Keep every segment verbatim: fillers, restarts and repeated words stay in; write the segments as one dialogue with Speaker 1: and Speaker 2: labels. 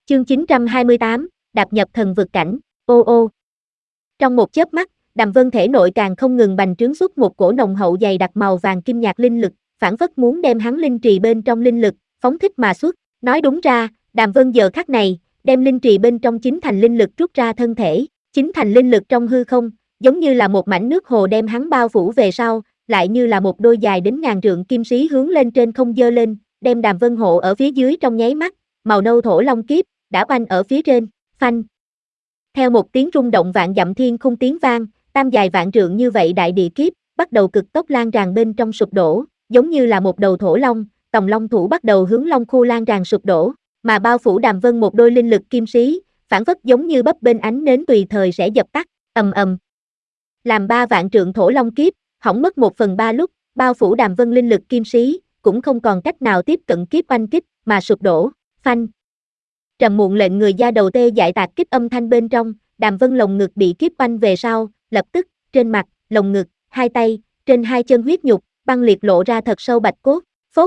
Speaker 1: Chương chín trăm hai mươi tám, đạp nhập thần vực cảnh, ô ô. Trong một chớp mắt, Đàm Vân thể nội càng không ngừng bành trướng xuất một cổ nồng hậu dày đặc màu vàng kim nhạt linh lực, phảng phất muốn đem hắn linh trì bên trong linh lực, phóng thích mà xuất. Nói đúng ra, Đàm Vân giờ khắc này, đem linh trì bên trong chính thành linh lực rút ra thân thể, chính thành linh lực trong hư không, giống như là một mảnh nước hồ đem hắn bao phủ về sau, lại như là một đôi dài đến ngàn trượng kim sĩ hướng lên trên không giơ lên, đem Đàm Vân hộ ở phía dưới trong nháy mắt, màu nâu thổ long kiếp đã oanh ở phía trên, phanh. Theo một tiếng rung động vạn dặm thiên khung tiếng vang, tam dài vạn trượng như vậy đại địa kiếp, bắt đầu cực tốc lan tràn bên trong sụp đổ, giống như là một đầu thổ long, tòng long thủ bắt đầu hướng long khu lan tràn sụp đổ, mà bao phủ Đàm Vân một đôi linh lực kim sĩ, phản phất giống như bấp bênh ánh nến tùy thời sẽ dập tắt, ầm ầm. Làm ba vạn trượng thổ long kiếp, hỏng mất một phần ba lúc, bao phủ Đàm Vân linh lực kim sĩ, cũng không còn cách nào tiếp cận kiếp oanh kích, mà sụp đổ, phanh. Trầm muộn lệnh người da đầu tê dại tạc kích âm thanh bên trong, Đàm Vân lồng ngực bị kiếp oanh về sau, lập tức, trên mặt, lồng ngực, hai tay, trên hai chân huyết nhục, băng liệt lộ ra thật sâu bạch cốt, phốt.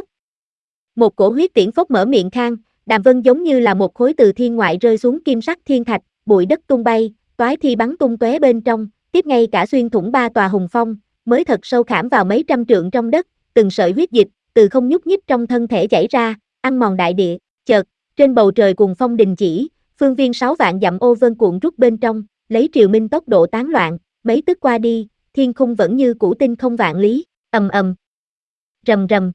Speaker 1: Một cổ huyết tiễn phốc mở miệng khang, Đàm Vân giống như là một khối từ thiên ngoại rơi xuống kim sắc thiên thạch, bụi đất tung bay, toái thi bắn tung tóe bên trong, tiếp ngay cả xuyên thủng ba tòa hùng phong, mới thật sâu khảm vào mấy trăm trượng trong đất, từng sợi huyết dịch từ không nhúc nhích trong thân thể chảy ra, ăn mòn đại địa, chợt, trên bầu trời cuồng phong đình chỉ, phương viên sáu vạn dặm ô vân cuộn rút bên trong, lấy triều minh tốc độ tán loạn, mấy tức qua đi, thiên khung vẫn như cũ tinh không vạn lý, ầm ầm, rầm rầm.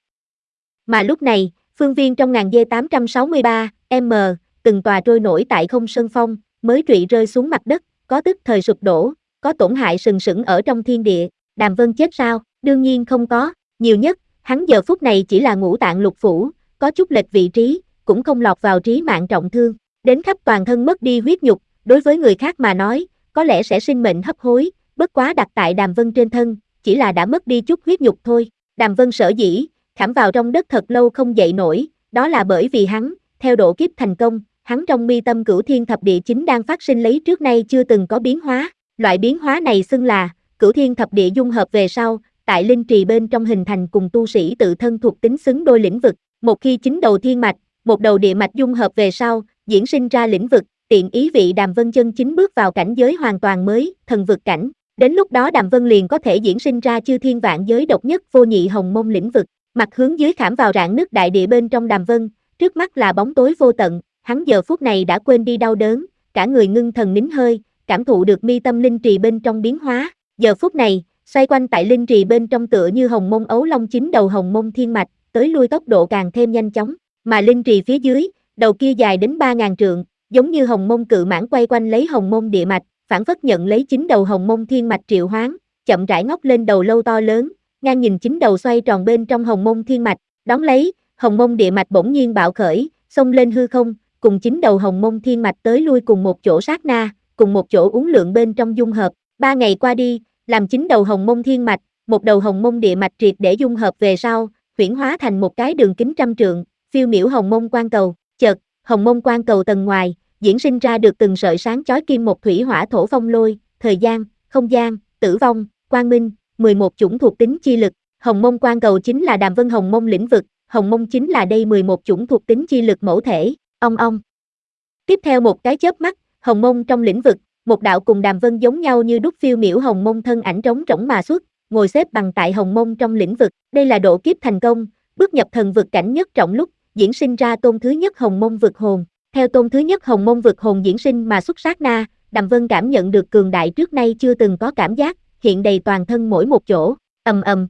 Speaker 1: Mà lúc này, phương viên trong ngàn dê tám trăm sáu mươi ba m, từng tòa trôi nổi tại không sơn phong, mới trụy rơi xuống mặt đất, có tức thời sụp đổ, có tổn hại sừng sững ở trong thiên địa. Đàm Vân chết sao? Đương nhiên không có, nhiều nhất, hắn giờ phút này chỉ là ngũ tạng lục phủ, có chút lệch vị trí, cũng không lọt vào trí mạng trọng thương, đến khắp toàn thân mất đi huyết nhục, đối với người khác mà nói, có lẽ sẽ sinh mệnh hấp hối, bất quá đặt tại Đàm Vân trên thân, chỉ là đã mất đi chút huyết nhục thôi. Đàm Vân sở dĩ khảm vào trong đất thật lâu không dậy nổi, đó là bởi vì hắn, theo độ kiếp thành công, hắn trong mi tâm cửu thiên thập địa chính đang phát sinh lấy trước nay chưa từng có biến hóa, loại biến hóa này xưng là cửu thiên thập địa dung hợp về sau, tại linh trì bên trong hình thành cùng tu sĩ tự thân thuộc tính xứng đôi lĩnh vực, một khi chín đầu thiên mạch, một đầu địa mạch dung hợp về sau, diễn sinh ra lĩnh vực, tiện ý vị Đàm Vân chân chính bước vào cảnh giới hoàn toàn mới, thần vực cảnh. Đến lúc đó Đàm Vân liền có thể diễn sinh ra chư thiên vạn giới độc nhất vô nhị hồng mông lĩnh vực, mặt hướng dưới khảm vào rạn nứt đại địa bên trong Đàm Vân, trước mắt là bóng tối vô tận, hắn giờ phút này đã quên đi đau đớn, cả người ngưng thần nín hơi, cảm thụ được mi tâm linh trì bên trong biến hóa, giờ phút này, xoay quanh tại linh trì bên trong tựa như hồng mông ấu long chín đầu hồng mông thiên mạch, tới lui tốc độ càng thêm nhanh chóng, mà linh trì phía dưới, đầu kia dài đến ba ngàn trượng, giống như hồng mông cự mãng quay quanh lấy hồng mông địa mạch, phản phất nhận lấy chín đầu hồng mông thiên mạch triệu hoán, chậm rãi ngóc lên đầu lâu to lớn, ngang nhìn chín đầu xoay tròn bên trong hồng mông thiên mạch, đón lấy, hồng mông địa mạch bỗng nhiên bạo khởi, xông lên hư không, cùng chín đầu hồng mông thiên mạch tới lui cùng một chỗ sát na, cùng một chỗ uốn lượn bên trong dung hợp, ba ngày qua đi, làm chín đầu hồng mông thiên mạch, một đầu hồng mông địa mạch triệt để dung hợp về sau, huyễn hóa thành một cái đường kính trăm trượng, phiêu miểu hồng mông quang cầu, chợt, hồng mông quang cầu tầng ngoài, diễn sinh ra được từng sợi sáng chói kim một thủy hỏa thổ phong lôi, thời gian, không gian, tử vong, quang minh, mười một chủng thuộc tính chi lực, hồng mông quang cầu chính là Đàm Vân hồng mông lĩnh vực, hồng mông chính là đây mười một chủng thuộc tính chi lực mẫu thể, ong ong. Tiếp theo một cái chớp mắt, hồng mông trong lĩnh vực, một đạo cùng Đàm Vân giống nhau như đúc phiêu miểu hồng mông thân ảnh trống rỗng mà xuất, ngồi xếp bằng tại hồng mông trong lĩnh vực, đây là độ kiếp thành công, bước nhập thần vực cảnh nhất trọng lúc, diễn sinh ra tôn thứ nhất hồng mông vực hồn, theo tôn thứ nhất hồng mông vực hồn diễn sinh mà xuất sát na, Đàm Vân cảm nhận được cường đại trước nay chưa từng có cảm giác, hiện đầy toàn thân mỗi một chỗ, ầm ầm.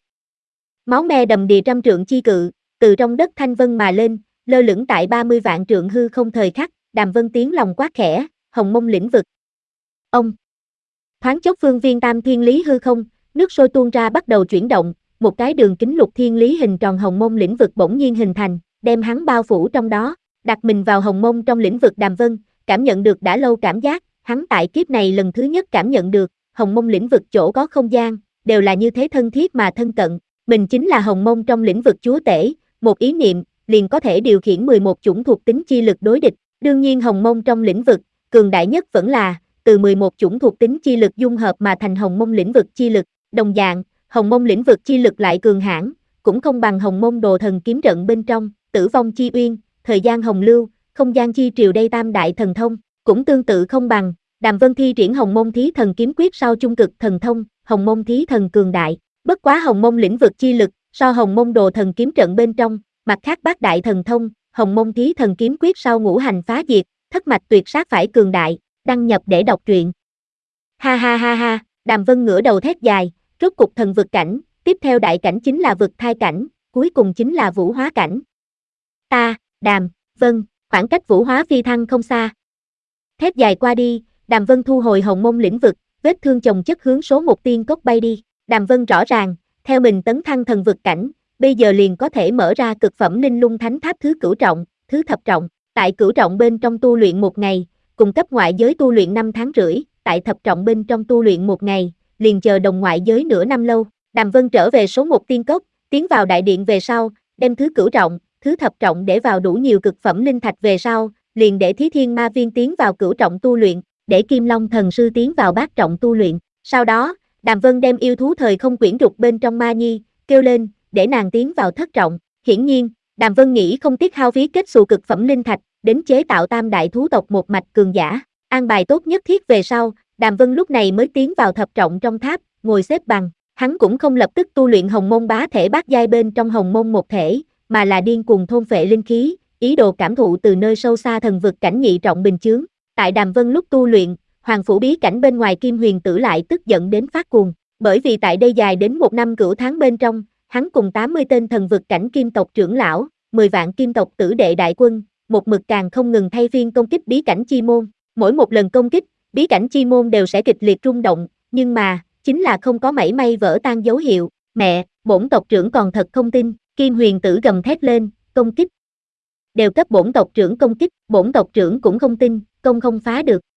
Speaker 1: Máu me đầm đìa trăm trượng chi cự, từ trong đất thanh vân mà lên, lơ lửng tại ba mươi vạn trượng hư không thời khắc, Đàm Vân tiếng lòng quát khẽ, hồng mông lĩnh vực. Ông. Thoáng chốc phương viên tam thiên lý hư không, nước sôi tuôn ra bắt đầu chuyển động, một cái đường kính lục thiên lý hình tròn hồng mông lĩnh vực bỗng nhiên hình thành, đem hắn bao phủ trong đó, đặt mình vào hồng mông trong lĩnh vực Đàm Vân, cảm nhận được đã lâu cảm giác, hắn tại kiếp này lần thứ nhất cảm nhận được, hồng mông lĩnh vực chỗ có không gian, đều là như thế thân thiết mà thân cận, mình chính là hồng mông trong lĩnh vực chúa tể, một ý niệm, liền có thể điều khiển mười một chủng thuộc tính chi lực đối địch, đương nhiên hồng mông trong lĩnh vực, cường đại nhất vẫn là, từ mười một chủng thuộc tính chi lực dung hợp mà thành hồng mông lĩnh vực chi lực, đồng dạng, hồng mông lĩnh vực chi lực lại cường hãn, cũng không bằng hồng mông đồ thần kiếm trận bên trong, tử vong chi uyên, thời gian hồng lưu, không gian chi triều đây tam đại thần thông, cũng tương tự không bằng, Đàm Vân thi triển Hồng Môn Thí Thần Kiếm Quyết sau trung cực thần thông, Hồng Môn Thí Thần cường đại, bất quá Hồng Môn lĩnh vực chi lực, so Hồng Môn Đồ Thần Kiếm trận bên trong, mặt khác bát đại thần thông, Hồng Môn Thí Thần Kiếm Quyết sau ngũ hành phá diệt, thất mạch tuyệt sát phải cường đại, đăng nhập để đọc truyện. Ha ha ha ha, Đàm Vân ngửa đầu thét dài, rốt cục thần vực cảnh, tiếp theo đại cảnh chính là vực thai cảnh, cuối cùng chính là vũ hóa cảnh. Ta, Đàm, Vân, khoảng cách vũ hóa phi thăng không xa. Thét dài qua đi, Đàm Vân thu hồi Hồng Môn lĩnh vực, vết thương chồng chất hướng số một tiên cốc bay đi. Đàm Vân rõ ràng, theo mình tấn thăng thần vực cảnh, bây giờ liền có thể mở ra cực phẩm linh lung thánh tháp thứ cửu trọng, thứ thập trọng, tại cửu trọng bên trong tu luyện một ngày, cùng cấp ngoại giới tu luyện năm tháng rưỡi, tại thập trọng bên trong tu luyện một ngày, liền chờ đồng ngoại giới nửa năm lâu. Đàm Vân trở về số một tiên cốc, tiến vào đại điện về sau, đem thứ cửu trọng, thứ thập trọng để vào đủ nhiều cực phẩm linh thạch về sau, liền để Thí Thiên Ma Viên tiến vào cửu trọng tu luyện, để Kim Long Thần Sư tiến vào bát trọng tu luyện. Sau đó, Đàm Vân đem yêu thú thời không quyển trục bên trong Ma Nhi, kêu lên, để nàng tiến vào thất trọng. Hiển nhiên, Đàm Vân nghĩ không tiếc hao phí kết xù cực phẩm linh thạch, đến chế tạo tam đại thú tộc một mạch cường giả. An bài tốt nhất thiết về sau, Đàm Vân lúc này mới tiến vào thập trọng trong tháp, ngồi xếp bằng. Hắn cũng không lập tức tu luyện Hồng Môn bá thể bát giai bên trong Hồng Môn một thể, mà là điên cuồng thôn phệ linh khí, ý đồ cảm thụ từ nơi sâu xa thần vực cảnh nhị trọng bình chướng. Tại Đàm Vân lúc tu luyện, Hoàng phủ bí cảnh bên ngoài Kim Huyền Tử lại tức giận đến phát cuồng, bởi vì tại đây dài đến một năm cửu tháng bên trong, hắn cùng tám mươi tên thần vực cảnh kim tộc trưởng lão, mười vạn kim tộc tử đệ đại quân, một mực càng không ngừng thay phiên công kích bí cảnh chi môn. Mỗi một lần công kích, bí cảnh chi môn đều sẽ kịch liệt rung động, nhưng mà, chính là không có mảy may vỡ tan dấu hiệu. Mẹ, bổn tộc trưởng còn thật không tin, Kim Huyền Tử gầm thét lên, công kích. Đều cấp bổn tộc trưởng công kích, bổn tộc trưởng cũng không tin, công không phá được.